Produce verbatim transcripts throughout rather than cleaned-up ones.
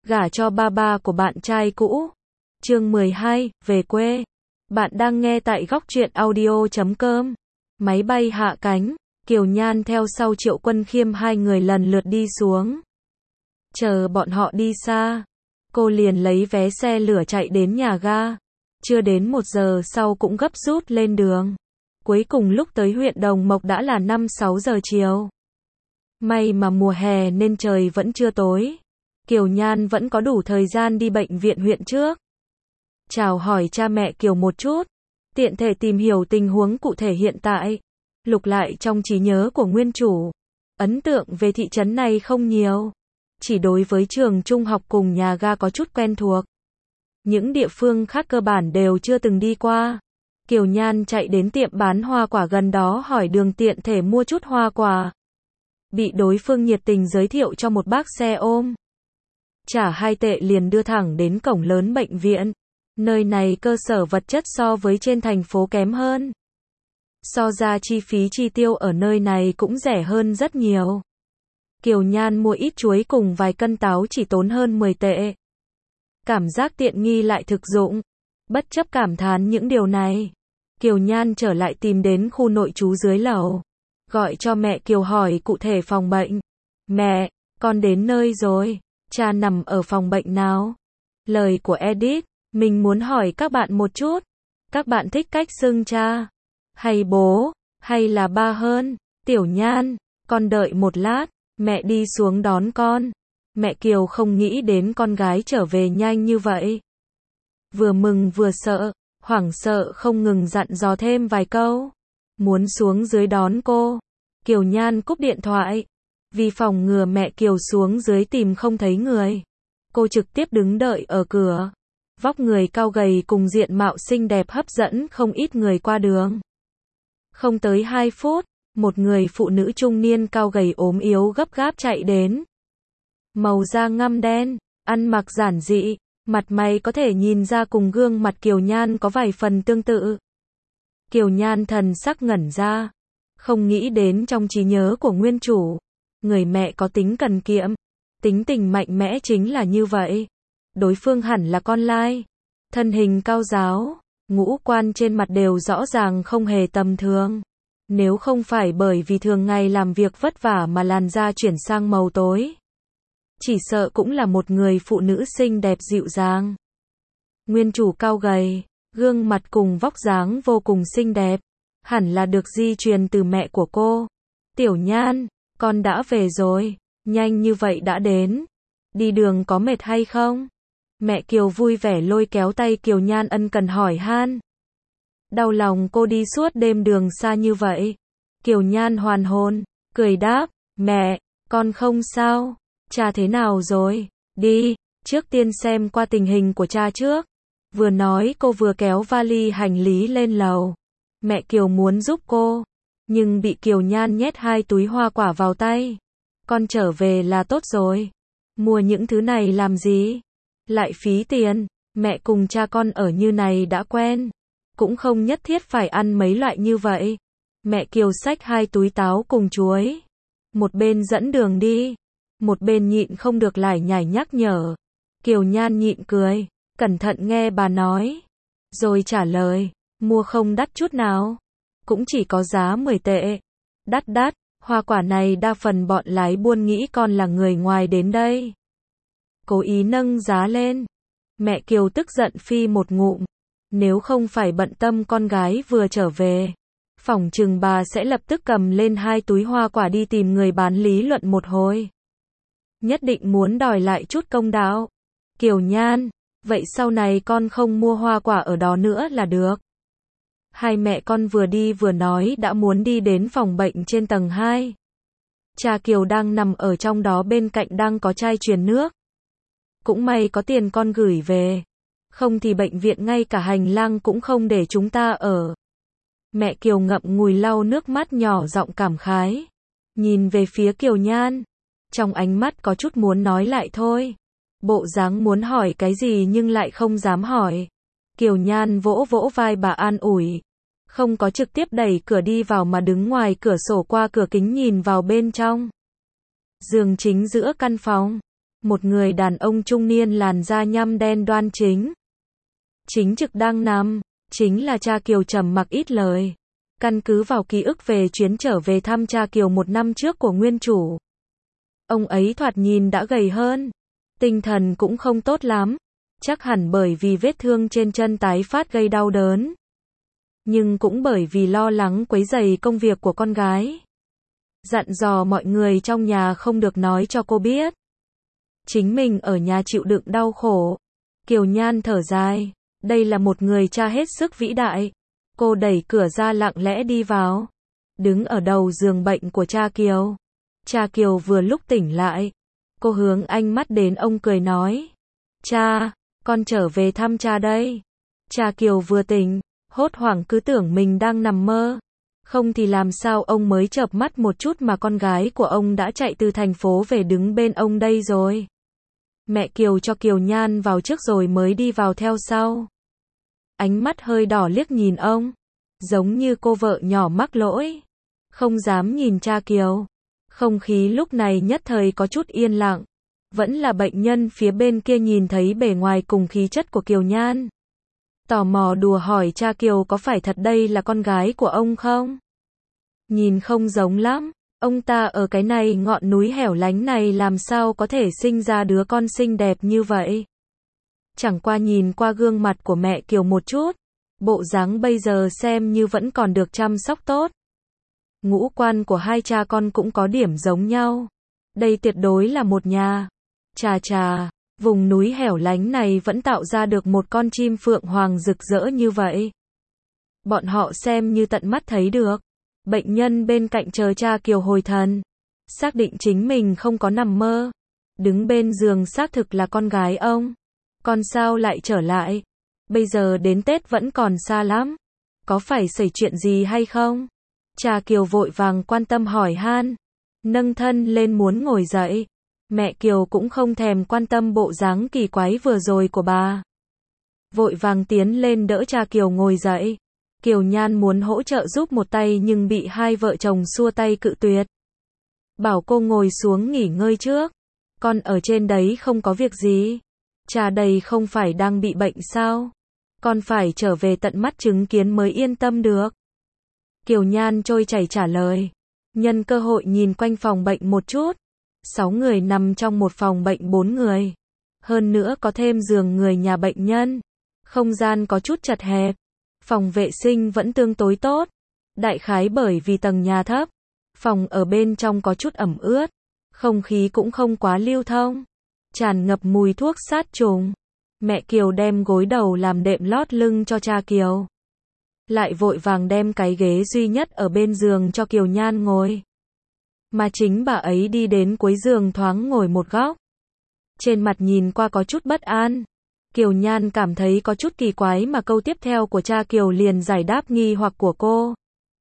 Gả cho ba ba của bạn trai cũ. Chương mười hai, về quê. Bạn đang nghe tại góc truyện audio chấm com. Máy bay hạ cánh, Kiều Nhan theo sau Triệu Quân Khiêm hai người lần lượt đi xuống. Chờ bọn họ đi xa, cô liền lấy vé xe lửa chạy đến nhà ga. Chưa đến một giờ sau cũng gấp rút lên đường. Cuối cùng lúc tới huyện Đồng Mộc đã là năm sáu giờ chiều. May mà mùa hè nên trời vẫn chưa tối. Kiều Nhan vẫn có đủ thời gian đi bệnh viện huyện trước. Chào hỏi cha mẹ Kiều một chút, tiện thể tìm hiểu tình huống cụ thể hiện tại. Lục lại trong trí nhớ của nguyên chủ, ấn tượng về thị trấn này không nhiều. Chỉ đối với trường trung học cùng nhà ga có chút quen thuộc. Những địa phương khác cơ bản đều chưa từng đi qua. Kiều Nhan chạy đến tiệm bán hoa quả gần đó hỏi đường tiện thể mua chút hoa quả. Bị đối phương nhiệt tình giới thiệu cho một bác xe ôm. Trả hai tệ liền đưa thẳng đến cổng lớn bệnh viện. Nơi này cơ sở vật chất so với trên thành phố kém hơn. So ra chi phí chi tiêu ở nơi này cũng rẻ hơn rất nhiều. Kiều Nhan mua ít chuối cùng vài cân táo chỉ tốn hơn mười tệ. Cảm giác tiện nghi lại thực dụng. Bất chấp cảm thán những điều này, Kiều Nhan trở lại tìm đến khu nội trú dưới lầu. Gọi cho mẹ Kiều hỏi cụ thể phòng bệnh. Mẹ, con đến nơi rồi. Cha nằm ở phòng bệnh nào? Lời của Edith, mình muốn hỏi các bạn một chút. Các bạn thích cách xưng cha, hay bố, hay là ba hơn? Tiểu Nhan, con đợi một lát, mẹ đi xuống đón con. Mẹ Kiều không nghĩ đến con gái trở về nhanh như vậy. Vừa mừng vừa sợ, hoảng sợ không ngừng dặn dò thêm vài câu. Muốn xuống dưới đón cô. Kiều Nhan cúp điện thoại. Vì phòng ngừa mẹ Kiều xuống dưới tìm không thấy người, cô trực tiếp đứng đợi ở cửa. Vóc người cao gầy cùng diện mạo xinh đẹp hấp dẫn không ít người qua đường. Không tới hai phút, một người phụ nữ trung niên cao gầy ốm yếu gấp gáp chạy đến. Màu da ngăm đen, ăn mặc giản dị, mặt mày có thể nhìn ra cùng gương mặt Kiều Nhan có vài phần tương tự. Kiều Nhan thần sắc ngẩn ra, không nghĩ đến trong trí nhớ của nguyên chủ, người mẹ có tính cần kiệm, tính tình mạnh mẽ chính là như vậy. Đối phương hẳn là con lai, thân hình cao ráo, ngũ quan trên mặt đều rõ ràng không hề tầm thường. Nếu không phải bởi vì thường ngày làm việc vất vả mà làn da chuyển sang màu tối, chỉ sợ cũng là một người phụ nữ xinh đẹp dịu dàng. Nguyên chủ cao gầy, gương mặt cùng vóc dáng vô cùng xinh đẹp, hẳn là được di truyền từ mẹ của cô. Tiểu Nhan, con đã về rồi, nhanh như vậy đã đến. Đi đường có mệt hay không? Mẹ Kiều vui vẻ lôi kéo tay Kiều Nhan ân cần hỏi han. Đau lòng cô đi suốt đêm đường xa như vậy. Kiều Nhan hoàn hồn, cười đáp, mẹ, con không sao. Cha thế nào rồi? Đi, trước tiên xem qua tình hình của cha trước. Vừa nói cô vừa kéo vali hành lý lên lầu. Mẹ Kiều muốn giúp cô, nhưng bị Kiều Nhan nhét hai túi hoa quả vào tay. Con trở về là tốt rồi. Mua những thứ này làm gì? Lại phí tiền. Mẹ cùng cha con ở như này đã quen, cũng không nhất thiết phải ăn mấy loại như vậy. Mẹ Kiều xách hai túi táo cùng chuối, một bên dẫn đường đi, một bên nhịn không được lải nhải nhắc nhở. Kiều Nhan nhịn cười, cẩn thận nghe bà nói, rồi trả lời, mua không đắt chút nào, cũng chỉ có giá mười tệ. Đắt đắt, hoa quả này đa phần bọn lái buôn nghĩ con là người ngoài đến đây, cố ý nâng giá lên. Mẹ Kiều tức giận phi một ngụm, nếu không phải bận tâm con gái vừa trở về, phỏng chừng bà sẽ lập tức cầm lên hai túi hoa quả đi tìm người bán lý luận một hồi. Nhất định muốn đòi lại chút công đạo. Kiều Nhan, vậy sau này con không mua hoa quả ở đó nữa là được. Hai mẹ con vừa đi vừa nói đã muốn đi đến phòng bệnh trên tầng hai. Cha Kiều đang nằm ở trong đó, bên cạnh đang có chai truyền nước. Cũng may có tiền con gửi về, không thì bệnh viện ngay cả hành lang cũng không để chúng ta ở. Mẹ Kiều ngậm ngùi lau nước mắt nhỏ giọng cảm khái, nhìn về phía Kiều Nhan, trong ánh mắt có chút muốn nói lại thôi, bộ dáng muốn hỏi cái gì nhưng lại không dám hỏi. Kiều Nhan vỗ vỗ vai bà an ủi, không có trực tiếp đẩy cửa đi vào mà đứng ngoài cửa sổ qua cửa kính nhìn vào bên trong. Giường chính giữa căn phòng, Một người đàn ông trung niên làn da nhăm đen đoan chính. Chính trực đang nằm, chính là cha Kiều trầm mặc ít lời. Căn cứ vào ký ức về chuyến trở về thăm cha Kiều một năm trước của nguyên chủ. Ông ấy thoạt nhìn đã gầy hơn. Tinh thần cũng không tốt lắm. Chắc hẳn bởi vì vết thương trên chân tái phát gây đau đớn. Nhưng cũng bởi vì lo lắng quấy rầy công việc của con gái. Dặn dò mọi người trong nhà không được nói cho cô biết. Chính mình ở nhà chịu đựng đau khổ. Kiều Nhan thở dài. Đây là một người cha hết sức vĩ đại. Cô đẩy cửa ra lặng lẽ đi vào. Đứng ở đầu giường bệnh của cha Kiều. Cha Kiều vừa lúc tỉnh lại. Cô hướng ánh mắt đến ông cười nói. Cha, con trở về thăm cha đây. Cha Kiều vừa tỉnh, hốt hoảng cứ tưởng mình đang nằm mơ. Không thì làm sao ông mới chợp mắt một chút mà con gái của ông đã chạy từ thành phố về đứng bên ông đây rồi. Mẹ Kiều cho Kiều Nhan vào trước rồi mới đi vào theo sau. Ánh mắt hơi đỏ liếc nhìn ông. Giống như cô vợ nhỏ mắc lỗi. Không dám nhìn cha Kiều. Không khí lúc này nhất thời có chút yên lặng. Vẫn là bệnh nhân phía bên kia nhìn thấy bề ngoài cùng khí chất của Kiều Nhan. Tò mò đùa hỏi cha Kiều có phải thật đây là con gái của ông không? Nhìn không giống lắm. Ông ta ở cái này ngọn núi hẻo lánh này làm sao có thể sinh ra đứa con xinh đẹp như vậy? Chẳng qua nhìn qua gương mặt của mẹ Kiều một chút. Bộ dáng bây giờ xem như vẫn còn được chăm sóc tốt. Ngũ quan của hai cha con cũng có điểm giống nhau. Đây tuyệt đối là một nhà. Chà chà, vùng núi hẻo lánh này vẫn tạo ra được một con chim phượng hoàng rực rỡ như vậy. Bọn họ xem như tận mắt thấy được. Bệnh nhân bên cạnh chờ cha Kiều hồi thần. Xác định chính mình không có nằm mơ. Đứng bên giường xác thực là con gái ông. Con sao lại trở lại? Bây giờ đến Tết vẫn còn xa lắm. Có phải xảy chuyện gì hay không? Cha Kiều vội vàng quan tâm hỏi han. Nâng thân lên muốn ngồi dậy. Mẹ Kiều cũng không thèm quan tâm bộ dáng kỳ quái vừa rồi của bà. Vội vàng tiến lên đỡ cha Kiều ngồi dậy. Kiều Nhan muốn hỗ trợ giúp một tay nhưng bị hai vợ chồng xua tay cự tuyệt. Bảo cô ngồi xuống nghỉ ngơi trước. Con ở trên đấy không có việc gì. Cha đây không phải đang bị bệnh sao? Con phải trở về tận mắt chứng kiến mới yên tâm được. Kiều Nhan trôi chảy trả lời. Nhân cơ hội nhìn quanh phòng bệnh một chút. Sáu người nằm trong một phòng bệnh bốn người. Hơn nữa có thêm giường người nhà bệnh nhân. Không gian có chút chật hẹp. Phòng vệ sinh vẫn tương đối tốt. Đại khái bởi vì tầng nhà thấp. Phòng ở bên trong có chút ẩm ướt. Không khí cũng không quá lưu thông. Tràn ngập mùi thuốc sát trùng. Mẹ Kiều đem gối đầu làm đệm lót lưng cho cha Kiều. Lại vội vàng đem cái ghế duy nhất ở bên giường cho Kiều Nhan ngồi. Mà chính bà ấy đi đến cuối giường thoáng ngồi một góc. Trên mặt nhìn qua có chút bất an. Kiều Nhan cảm thấy có chút kỳ quái mà câu tiếp theo của cha Kiều liền giải đáp nghi hoặc của cô.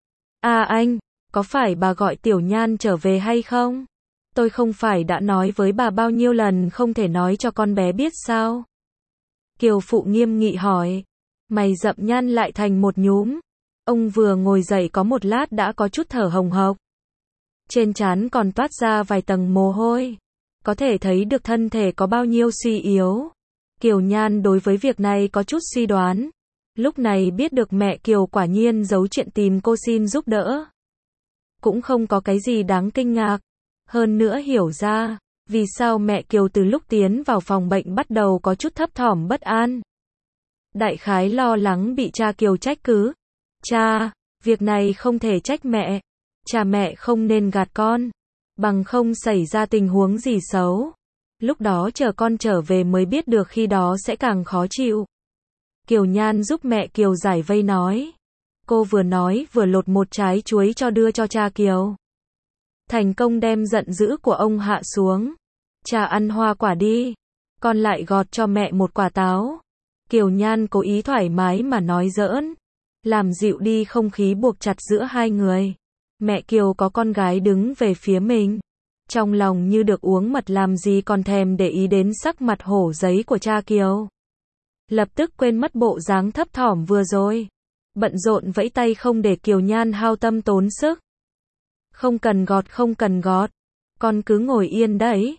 À anh, có phải bà gọi Tiểu Nhan trở về hay không? Tôi không phải đã nói với bà bao nhiêu lần không thể nói cho con bé biết sao? Kiều Phụ nghiêm nghị hỏi. Mày rậm nhăn lại thành một nhúm. Ông vừa ngồi dậy có một lát đã có chút thở hồng hộc. Trên trán còn toát ra vài tầng mồ hôi. Có thể thấy được thân thể có bao nhiêu suy yếu. Kiều Nhan đối với việc này có chút suy đoán. Lúc này biết được mẹ Kiều quả nhiên giấu chuyện tìm cô xin giúp đỡ. Cũng không có cái gì đáng kinh ngạc. Hơn nữa hiểu ra, vì sao mẹ Kiều từ lúc tiến vào phòng bệnh bắt đầu có chút thấp thỏm bất an. Đại khái lo lắng bị cha Kiều trách cứ. Cha, việc này không thể trách mẹ. Cha mẹ không nên gạt con. Bằng không xảy ra tình huống gì xấu. Lúc đó chờ con trở về mới biết được khi đó sẽ càng khó chịu. Kiều Nhan giúp mẹ Kiều giải vây nói. Cô vừa nói vừa lột một trái chuối cho đưa cho cha Kiều. Thành công đem giận dữ của ông hạ xuống. Cha ăn hoa quả đi. Con lại gọt cho mẹ một quả táo. Kiều Nhan cố ý thoải mái mà nói giỡn. Làm dịu đi không khí buộc chặt giữa hai người. Mẹ Kiều có con gái đứng về phía mình. Trong lòng như được uống mật làm gì còn thèm để ý đến sắc mặt hổ giấy của cha Kiều. Lập tức quên mất bộ dáng thấp thỏm vừa rồi. Bận rộn vẫy tay không để Kiều Nhan hao tâm tốn sức. Không cần gọt không cần gọt. Con cứ ngồi yên đấy.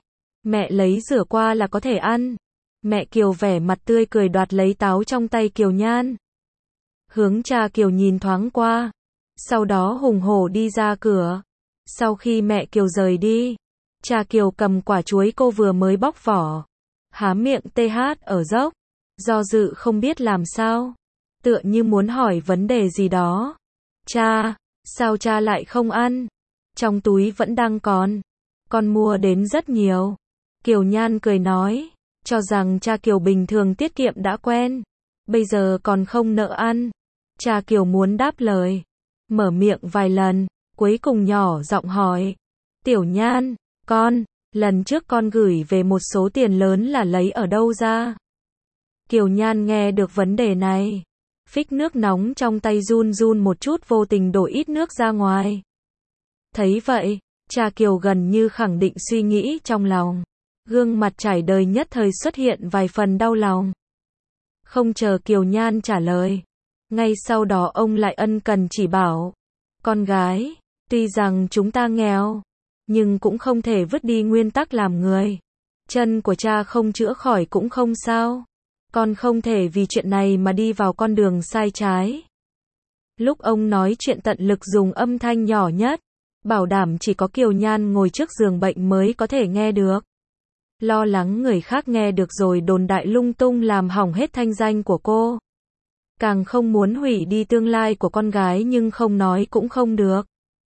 Mẹ lấy rửa qua là có thể ăn. Mẹ Kiều vẻ mặt tươi cười đoạt lấy táo trong tay Kiều Nhan. Hướng cha Kiều nhìn thoáng qua. Sau đó hùng hổ đi ra cửa. Sau khi mẹ Kiều rời đi, cha Kiều cầm quả chuối cô vừa mới bóc vỏ. Há miệng tê hát ở dốc. Do dự không biết làm sao. Tựa như muốn hỏi vấn đề gì đó. Cha, sao cha lại không ăn? Trong túi vẫn đang còn. Con mua đến rất nhiều. Kiều Nhan cười nói. Cho rằng cha Kiều bình thường tiết kiệm đã quen. Bây giờ còn không nỡ ăn. Cha Kiều muốn đáp lời. Mở miệng vài lần. Cuối cùng nhỏ giọng hỏi. Tiểu Nhan, con, lần trước con gửi về một số tiền lớn là lấy ở đâu ra? Kiều Nhan nghe được vấn đề này. Phích nước nóng trong tay run run một chút vô tình đổ ít nước ra ngoài. Thấy vậy, cha Kiều gần như khẳng định suy nghĩ trong lòng. Gương mặt trải đời nhất thời xuất hiện vài phần đau lòng. Không chờ Kiều Nhan trả lời. Ngay sau đó ông lại ân cần chỉ bảo. Con gái, tuy rằng chúng ta nghèo, nhưng cũng không thể vứt đi nguyên tắc làm người. Chân của cha không chữa khỏi cũng không sao. Con không thể vì chuyện này mà đi vào con đường sai trái. Lúc ông nói chuyện tận lực dùng âm thanh nhỏ nhất, bảo đảm chỉ có Kiều Nhan ngồi trước giường bệnh mới có thể nghe được. Lo lắng người khác nghe được rồi đồn đại lung tung làm hỏng hết thanh danh của cô. Càng không muốn hủy đi tương lai của con gái nhưng không nói cũng không được.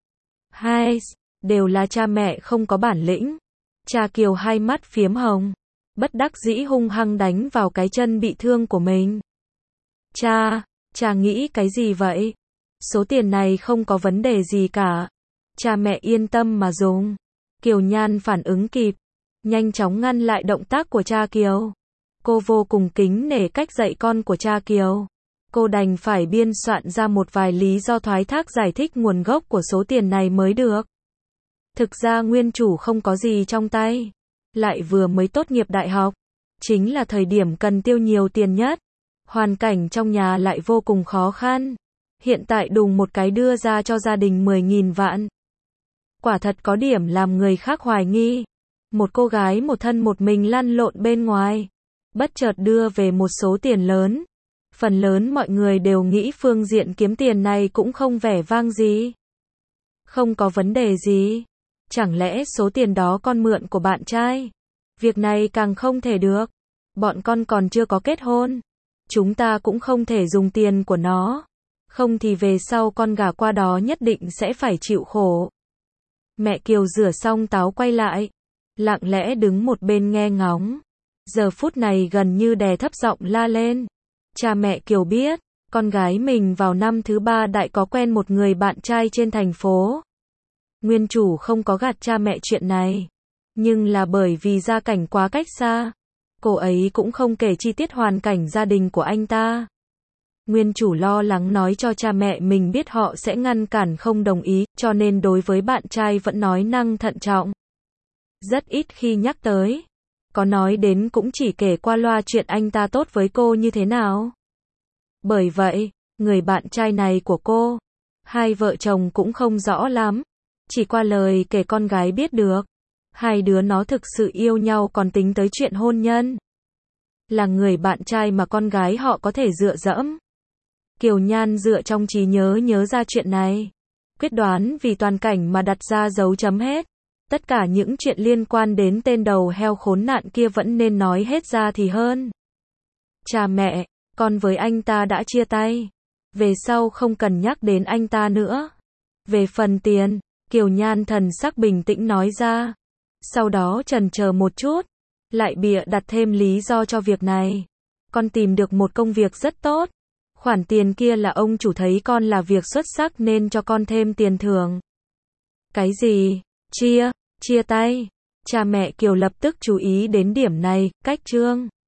Hai, đều là cha mẹ không có bản lĩnh. Cha Kiều hai mắt phiếm hồng. Bất đắc dĩ hung hăng đánh vào cái chân bị thương của mình. Cha, cha nghĩ cái gì vậy? Số tiền này không có vấn đề gì cả. Cha mẹ yên tâm mà dùng. Kiều Nhan phản ứng kịp. Nhanh chóng ngăn lại động tác của cha Kiều. Cô vô cùng kính nể cách dạy con của cha Kiều. Cô đành phải biên soạn ra một vài lý do thoái thác giải thích nguồn gốc của số tiền này mới được. Thực ra nguyên chủ không có gì trong tay. Lại vừa mới tốt nghiệp đại học. Chính là thời điểm cần tiêu nhiều tiền nhất. Hoàn cảnh trong nhà lại vô cùng khó khăn. Hiện tại đùng một cái đưa ra cho gia đình mười nghìn vạn. Quả thật có điểm làm người khác hoài nghi. Một cô gái một thân một mình lăn lộn bên ngoài. Bất chợt đưa về một số tiền lớn. Phần lớn mọi người đều nghĩ phương diện kiếm tiền này cũng không vẻ vang gì. Không có vấn đề gì. Chẳng lẽ số tiền đó con mượn của bạn trai? Việc này càng không thể được. Bọn con còn chưa có kết hôn. Chúng ta cũng không thể dùng tiền của nó. Không thì về sau con gả qua đó nhất định sẽ phải chịu khổ. Mẹ Kiều rửa xong táo quay lại. Lặng lẽ đứng một bên nghe ngóng. Giờ phút này gần như đè thấp giọng la lên. Cha mẹ Kiều biết, con gái mình vào năm thứ ba đại có quen một người bạn trai trên thành phố. Nguyên chủ không có gạt cha mẹ chuyện này. Nhưng là bởi vì gia cảnh quá cách xa. Cô ấy cũng không kể chi tiết hoàn cảnh gia đình của anh ta. Nguyên chủ lo lắng nói cho cha mẹ mình biết họ sẽ ngăn cản không đồng ý, cho nên đối với bạn trai vẫn nói năng thận trọng. Rất ít khi nhắc tới. Có nói đến cũng chỉ kể qua loa chuyện anh ta tốt với cô như thế nào. Bởi vậy, người bạn trai này của cô, hai vợ chồng cũng không rõ lắm. Chỉ qua lời kể con gái biết được. Hai đứa nó thực sự yêu nhau còn tính tới chuyện hôn nhân. Là người bạn trai mà con gái họ có thể dựa dẫm. Kiều Nhan dựa trong trí nhớ nhớ ra chuyện này. Quyết đoán vì toàn cảnh mà đặt ra dấu chấm hết. Tất cả những chuyện liên quan đến tên đầu heo khốn nạn kia vẫn nên nói hết ra thì hơn. Cha mẹ, con với anh ta đã chia tay. Về sau không cần nhắc đến anh ta nữa. Về phần tiền, Kiều Nhan thần sắc bình tĩnh nói ra. Sau đó chần chờ một chút. Lại bịa đặt thêm lý do cho việc này. Con tìm được một công việc rất tốt. Khoản tiền kia là ông chủ thấy con là việc xuất sắc nên cho con thêm tiền thưởng. Cái gì? Chia? Chia tay? Cha mẹ Kiều lập tức chú ý đến điểm này, cách chương.